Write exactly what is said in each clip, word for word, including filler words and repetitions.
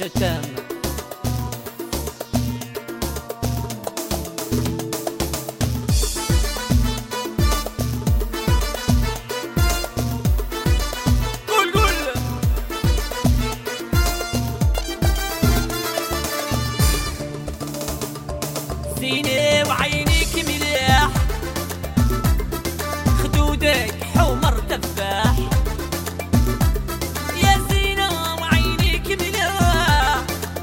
التام. قول قول زينة وعينيك مليح، خدودك حمر تفاح. يا زينة وعينيك مليح،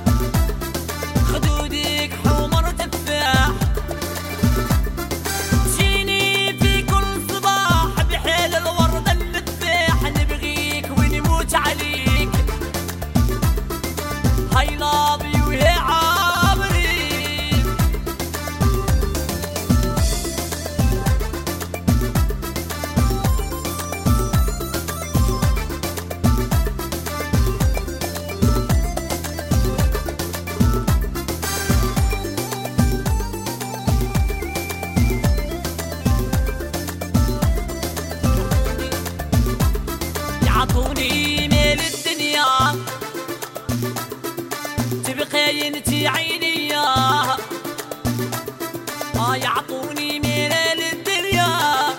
خدودك حمر تفاح. تجيني في كل صباح بحيل الوردة المذباح، نبغيك ونموت عليك. I love you يا عمري. يعطوني مال الدنيا تبقى انتي عيني، اه يعطوني مال الدنيا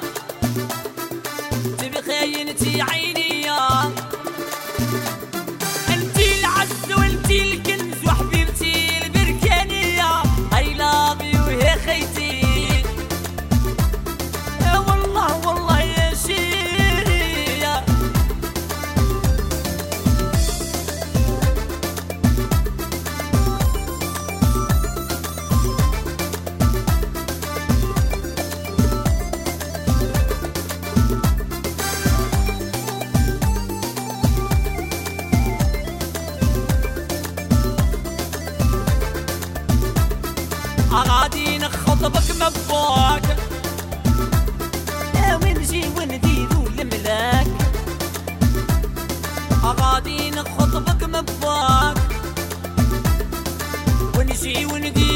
تبقى انتي عيني. انتي العز وانتي الكنز وحبيبتي البركانية. I love you يا خيتي. يا والله والله يا شيري. غادي نخطبك مبوك، ونجي ونديرو الملاك. غادي نخطبك مبوك، ونجي ونديرو